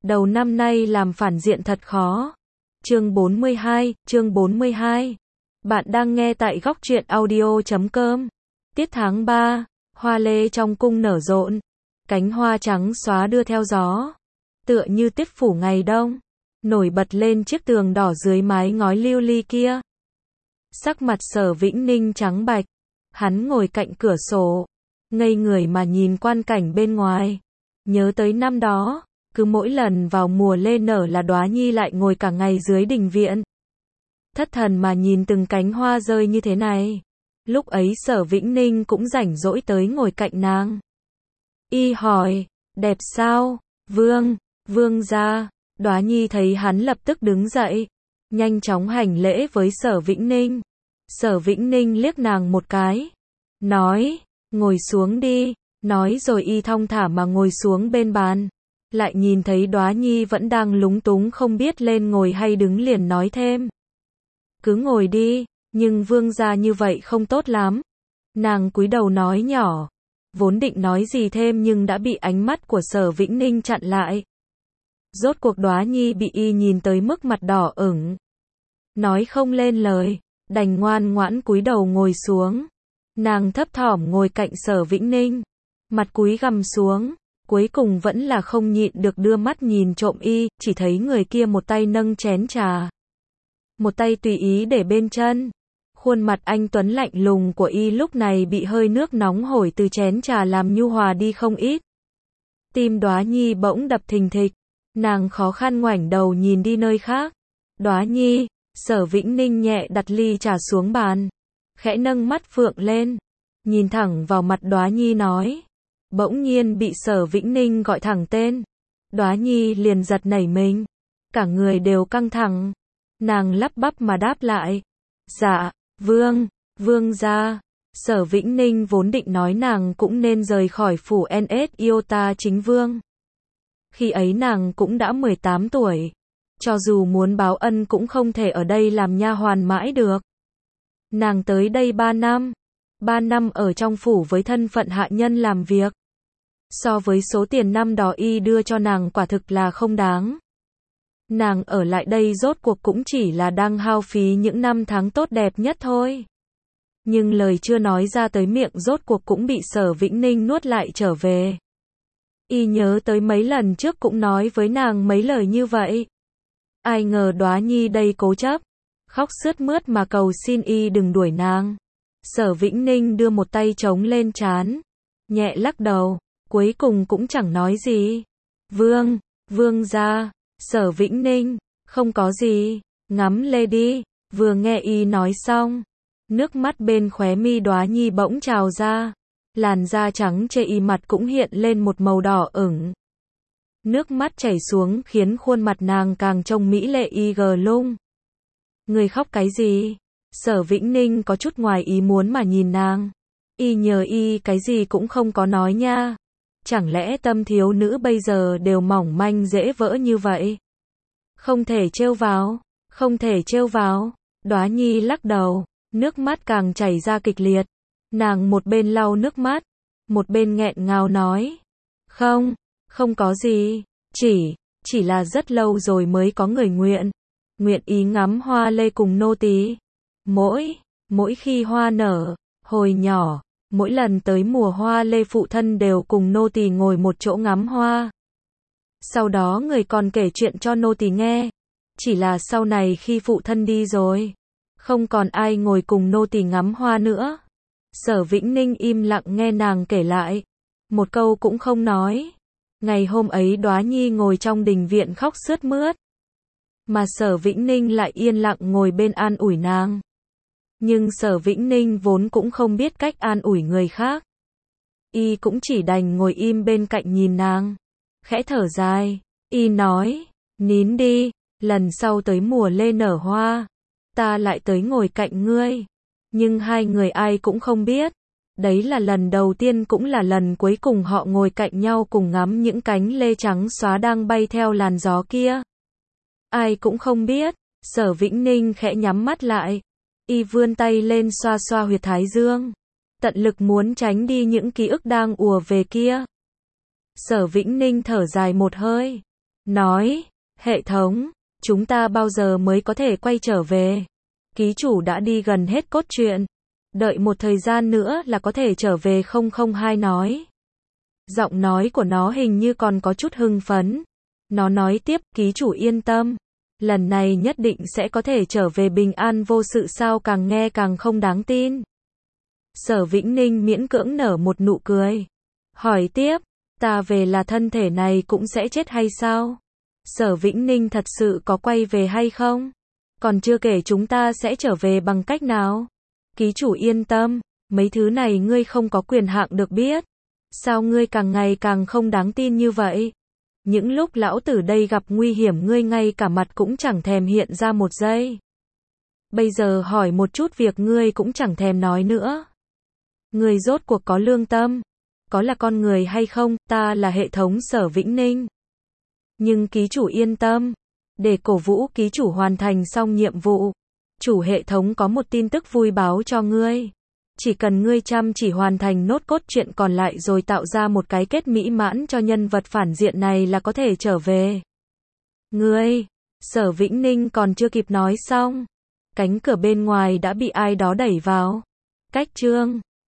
Đầu năm nay làm phản diện thật khó. Chương 42. Bạn đang nghe tại góc truyện audio.com. Tiết tháng 3, hoa lê trong cung nở rộn, cánh hoa trắng xóa đưa theo gió, tựa như tiết phủ ngày đông, nổi bật lên chiếc tường đỏ dưới mái ngói lưu ly kia. Sắc mặt Sở Vĩnh Ninh trắng bạch, hắn ngồi cạnh cửa sổ, ngây người mà nhìn quang cảnh bên ngoài. Nhớ tới năm đó, cứ mỗi lần vào mùa lê nở là Đóa Nhi lại ngồi cả ngày dưới đình viện, thất thần mà nhìn từng cánh hoa rơi như thế này. Lúc ấy Sở Vĩnh Ninh cũng rảnh rỗi tới ngồi cạnh nàng. Y hỏi, đẹp sao? Vương gia. Đóa Nhi thấy hắn lập tức đứng dậy, nhanh chóng hành lễ với Sở Vĩnh Ninh. Sở Vĩnh Ninh liếc nàng một cái, nói, ngồi xuống đi. Nói rồi y thong thả mà ngồi xuống bên bàn. Lại nhìn thấy Đóa Nhi vẫn đang lúng túng không biết lên ngồi hay đứng, liền nói thêm, cứ ngồi đi, nhưng vương gia như vậy không tốt lắm. Nàng cúi đầu nói nhỏ, vốn định nói gì thêm nhưng đã bị ánh mắt của Sở Vĩnh Ninh chặn lại. Rốt cuộc Đóa Nhi bị y nhìn tới mức mặt đỏ ửng, nói không lên lời, đành ngoan ngoãn cúi đầu ngồi xuống. Nàng thấp thỏm ngồi cạnh Sở Vĩnh Ninh, mặt cúi gằm xuống, cuối cùng vẫn là không nhịn được đưa mắt nhìn trộm y, chỉ thấy người kia một tay nâng chén trà, một tay tùy ý để bên chân. Khuôn mặt anh tuấn lạnh lùng của y lúc này bị hơi nước nóng hổi từ chén trà làm nhu hòa đi không ít. Tim Đóa Nhi bỗng đập thình thịch, nàng khó khăn ngoảnh đầu nhìn đi nơi khác. Đóa Nhi, Sở Vĩnh Ninh nhẹ đặt ly trà xuống bàn, khẽ nâng mắt phượng lên, nhìn thẳng vào mặt Đóa Nhi nói. Bỗng nhiên bị Sở Vĩnh Ninh gọi thẳng tên, Đóa Nhi liền giật nảy mình, cả người đều căng thẳng. Nàng lắp bắp mà đáp lại, dạ, vương gia. Sở Vĩnh Ninh vốn định nói nàng cũng nên rời khỏi phủ NS Iota chính vương. Khi ấy nàng cũng đã 18 tuổi, cho dù muốn báo ân cũng không thể ở đây làm nha hoàn mãi được. Nàng tới đây 3 năm, 3 năm ở trong phủ với thân phận hạ nhân làm việc. So với số tiền năm đó y đưa cho nàng quả thực là không đáng. Nàng ở lại đây rốt cuộc cũng chỉ là đang hao phí những năm tháng tốt đẹp nhất thôi. Nhưng lời chưa nói ra tới miệng rốt cuộc cũng bị Sở Vĩnh Ninh nuốt lại trở về. Y nhớ tới mấy lần trước cũng nói với nàng mấy lời như vậy. Ai ngờ Đóa Nhi đây cố chấp, khóc sướt mướt mà cầu xin y đừng đuổi nàng. Sở Vĩnh Ninh đưa một tay chống lên trán, nhẹ lắc đầu, cuối cùng cũng chẳng nói gì. Vương gia. Sở Vĩnh Ninh, không có gì, ngắm lê đi. Vừa nghe y nói xong, nước mắt bên khóe mi Đóa Nhi bỗng trào ra, làn da trắng chê y mặt cũng hiện lên một màu đỏ ửng. Nước mắt chảy xuống khiến khuôn mặt nàng càng trông mỹ lệ y gờ lung. Người khóc cái gì? Sở Vĩnh Ninh có chút ngoài ý muốn mà nhìn nàng. Y nhờ y cái gì cũng không có nói nha. Chẳng lẽ tâm thiếu nữ bây giờ đều mỏng manh dễ vỡ như vậy? Không thể trêu vào. Đóa Nhi lắc đầu, nước mắt càng chảy ra kịch liệt. Nàng một bên lau nước mắt, một bên nghẹn ngào nói. Không có gì, chỉ là rất lâu rồi mới có người nguyện ý ngắm hoa lê cùng nô tỳ. Mỗi khi hoa nở, hồi nhỏ, mỗi lần tới mùa hoa lê phụ thân đều cùng nô tỳ ngồi một chỗ ngắm hoa. Sau đó người còn kể chuyện cho nô tỳ nghe. Chỉ là sau này khi phụ thân đi rồi, không còn ai ngồi cùng nô tỳ ngắm hoa nữa. Sở Vĩnh Ninh im lặng nghe nàng kể lại, một câu cũng không nói. Ngày hôm ấy Đóa Nhi ngồi trong đình viện khóc sướt mướt, mà Sở Vĩnh Ninh lại yên lặng ngồi bên an ủi nàng. Nhưng Sở Vĩnh Ninh vốn cũng không biết cách an ủi người khác. Y cũng chỉ đành ngồi im bên cạnh nhìn nàng, khẽ thở dài. Y nói, nín đi, lần sau tới mùa lê nở hoa, ta lại tới ngồi cạnh ngươi. Nhưng hai người ai cũng không biết, đấy là lần đầu tiên cũng là lần cuối cùng họ ngồi cạnh nhau cùng ngắm những cánh lê trắng xóa đang bay theo làn gió kia. Ai cũng không biết. Sở Vĩnh Ninh khẽ nhắm mắt lại, y vươn tay lên xoa xoa huyệt thái dương, tận lực muốn tránh đi những ký ức đang ùa về kia. Sở Vĩnh Ninh thở dài một hơi, nói, hệ thống, chúng ta bao giờ mới có thể quay trở về? Ký chủ đã đi gần hết cốt truyện. Đợi một thời gian nữa là có thể trở về 002 nói. Giọng nói của nó hình như còn có chút hưng phấn. Nó nói tiếp, ký chủ yên tâm. Lần này nhất định sẽ có thể trở về bình an vô sự sao càng nghe càng không đáng tin. Sở Vĩnh Ninh miễn cưỡng nở một nụ cười. Hỏi tiếp, ta về là thân thể này cũng sẽ chết hay sao? Sở Vĩnh Ninh thật sự có quay về hay không? Còn chưa kể chúng ta sẽ trở về bằng cách nào? Ký chủ yên tâm, mấy thứ này ngươi không có quyền hạn được biết. Sao ngươi càng ngày càng không đáng tin như vậy? Những lúc lão tử đây gặp nguy hiểm ngươi ngay cả mặt cũng chẳng thèm hiện ra một giây. Bây giờ hỏi một chút việc ngươi cũng chẳng thèm nói nữa. Ngươi rốt cuộc có lương tâm, có là con người hay không? Ta là hệ thống Sở Vĩnh Ninh. Nhưng ký chủ yên tâm, để cổ vũ ký chủ hoàn thành xong nhiệm vụ, chủ hệ thống có một tin tức vui báo cho ngươi. Chỉ cần ngươi chăm chỉ hoàn thành nốt cốt truyện còn lại rồi tạo ra một cái kết mỹ mãn cho nhân vật phản diện này là có thể trở về. Ngươi, Sở Vĩnh Ninh còn chưa kịp nói xong, cánh cửa bên ngoài đã bị ai đó đẩy vào. Cách chương